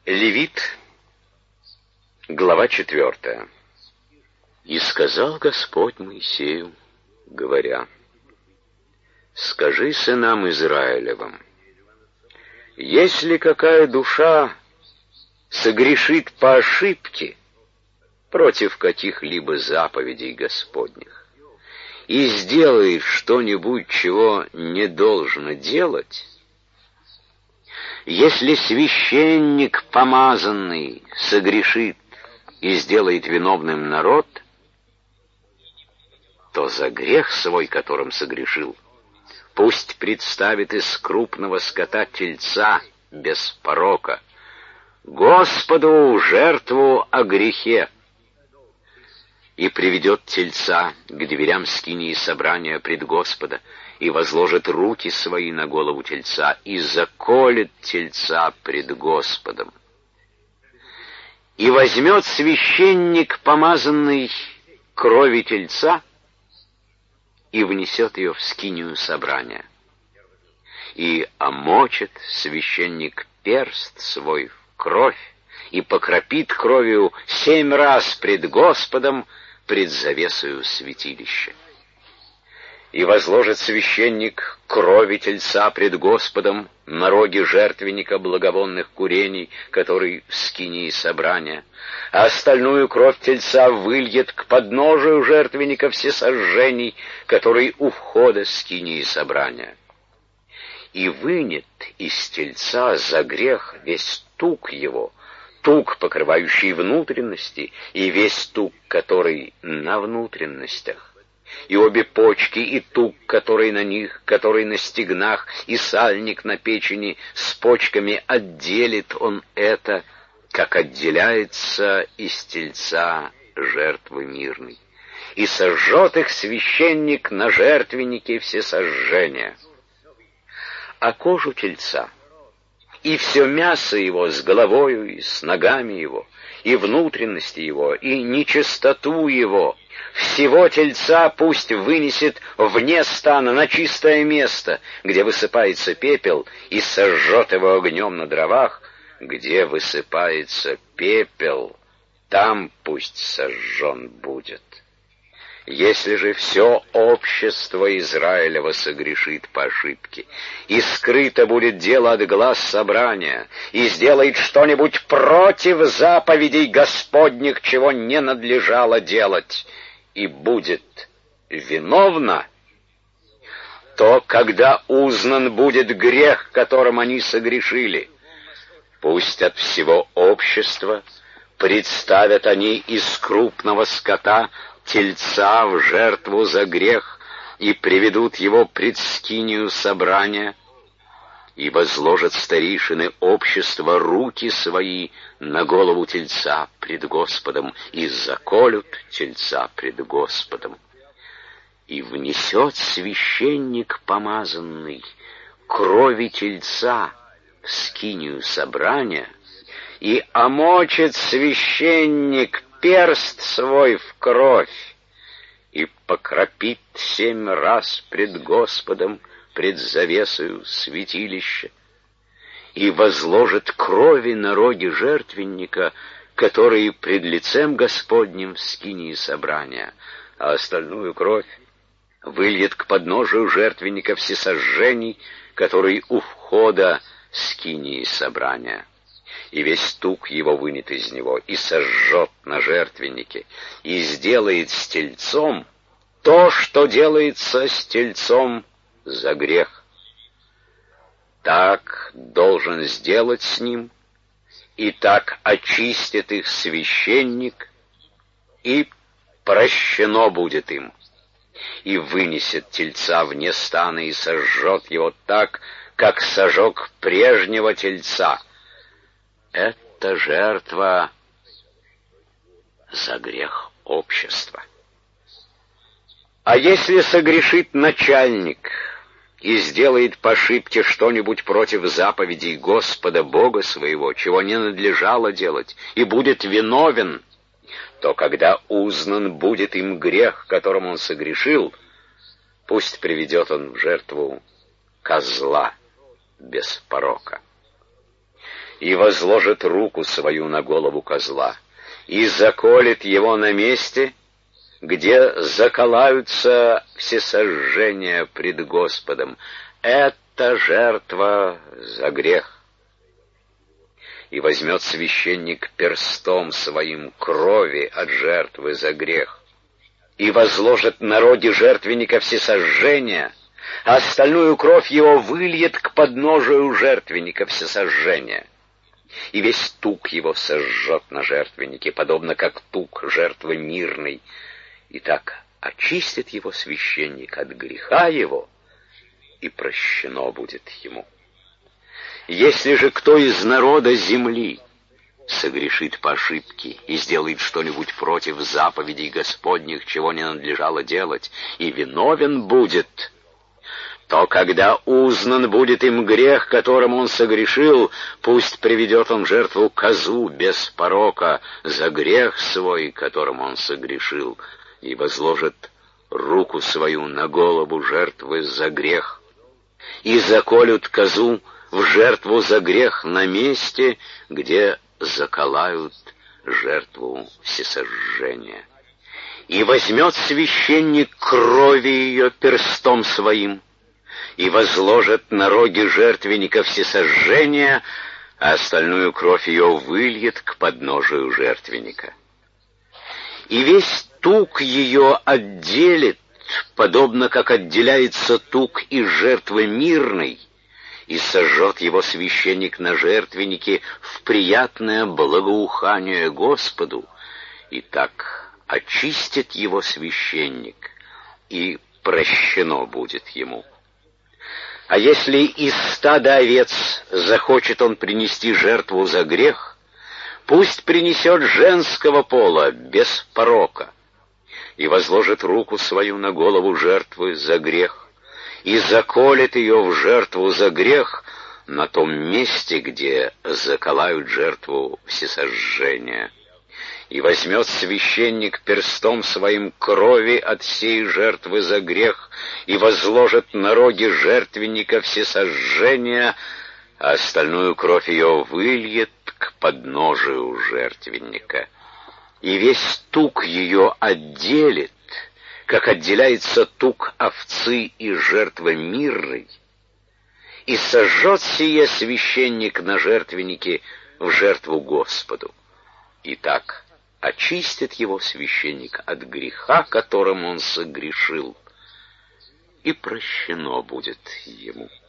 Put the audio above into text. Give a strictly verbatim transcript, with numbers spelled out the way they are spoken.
Левит, глава четвертая. «И сказал Господь Моисею, говоря: скажи сынам Израилевым, если какая душа согрешит по ошибке против каких-либо заповедей Господних и сделает что-нибудь, чего не должно делать, если священник помазанный согрешит и сделает виновным народ, то за грех свой, которым согрешил, пусть представит из крупного скота тельца без порока Господу жертву о грехе, и приведет тельца к дверям скинии собрания пред Господа, и возложит руки свои на голову тельца, и заколет тельца пред Господом. И возьмет священник помазанный крови тельца и внесет ее в скинию собрания. И омочит священник перст свой в кровь, и покропит кровью семь раз пред Господом, пред завесою святилища. И возложит священник крови тельца пред Господом на роги жертвенника благовонных курений, который в скинии собрания, а остальную кровь тельца выльет к подножию жертвенника всесожжений, который у входа скинии собрания. И вынет из тельца за грех весь тук его, тук, покрывающий внутренности, и весь тук, который на внутренностях, и обе почки, и тук, который на них, который на стегнах, и сальник на печени, с почками отделит он это, как отделяется из тельца жертвы мирной. И сожжет их священник на жертвеннике всесожжения. А кожу тельца и все мясо его с головою и с ногами его, и внутренности его, и нечистоту его, всего тельца пусть вынесет вне стана на чистое место, где высыпается пепел, и сожжет его огнем на дровах, где высыпается пепел, там пусть сожжен будет. Если же все общество Израилева согрешит по ошибке, и скрыто будет дело от глаз собрания, и сделает что-нибудь против заповедей Господних, чего не надлежало делать, и будет виновна, то, когда узнан будет грех, которым они согрешили, пусть от всего общества представят они из крупного скота тельца в жертву за грех и приведут его пред скинию собрания, и возложат старейшины общества руки свои на голову тельца пред Господом, и заколют тельца пред Господом. И внесет священник помазанный крови тельца в скинию собрания, и омочит священник перст свой в кровь, и покропит семь раз пред Господом, пред завесою святилища, и возложит крови на роги жертвенника, которые пред лицем Господним в скинии собрания, а остальную кровь выльет к подножию жертвенника всесожжений, который у входа скинии собрания. И весь тук его вынет из него, и сожжет на жертвеннике, и сделает с тельцом то, что делается с тельцом за грех. Так должен сделать с ним, и так очистит их священник, и прощено будет им. И вынесет тельца вне стана, и сожжет его так, как сожег прежнего тельца. Это жертва за грех общества. А если согрешит начальник и сделает по ошибке что-нибудь против заповедей Господа Бога своего, чего не надлежало делать, и будет виновен, то когда узнан будет им грех, которым он согрешил, пусть приведет он в жертву козла без порока. и возложит руку свою на голову козла, и заколет его на месте, где заколаются всесожжения пред Господом. Это жертва за грех. И возьмет священник перстом своим крови от жертвы за грех, и возложит на роги жертвенника всесожжения, а остальную кровь его выльет к подножию жертвенника всесожжения. И весь тук его сожжет на жертвеннике, подобно как тук жертвы мирной, и так очистит его священник от греха его, и прощено будет ему. Если же кто из народа земли согрешит по ошибке и сделает что-нибудь против заповедей Господних, чего не надлежало делать, и виновен будет, то когда узнан будет им грех, которым он согрешил, пусть приведет он жертву козу без порока за грех свой, которым он согрешил, и возложит руку свою на голову жертвы за грех, и заколют козу в жертву за грех на месте, где заколают жертву всесожжения. И возьмет священник крови ее перстом своим, и возложит на роги жертвенника всесожжения, а остальную кровь ее выльет к подножию жертвенника. И весь тук ее отделит, подобно как отделяется тук из жертвы мирной, и сожжет его священник на жертвеннике в приятное благоухание Господу, и так очистит его священник, и прощено будет ему. А если из стада овец захочет он принести жертву за грех, пусть принесет женского пола, без порока, и возложит руку свою на голову жертвы за грех, и заколет ее в жертву за грех на том месте, где заколают жертву всесожжения. И возьмет священник перстом своим крови от сей жертвы за грех, и возложит на роги жертвенника всесожжения, а остальную кровь ее выльет к подножию жертвенника. И весь тук ее отделит, как отделяется тук овцы и жертвы мирной, и сожжет сие священник на жертвеннике в жертву Господу. И так очистит его священник от греха, которым он согрешил, и прощено будет ему.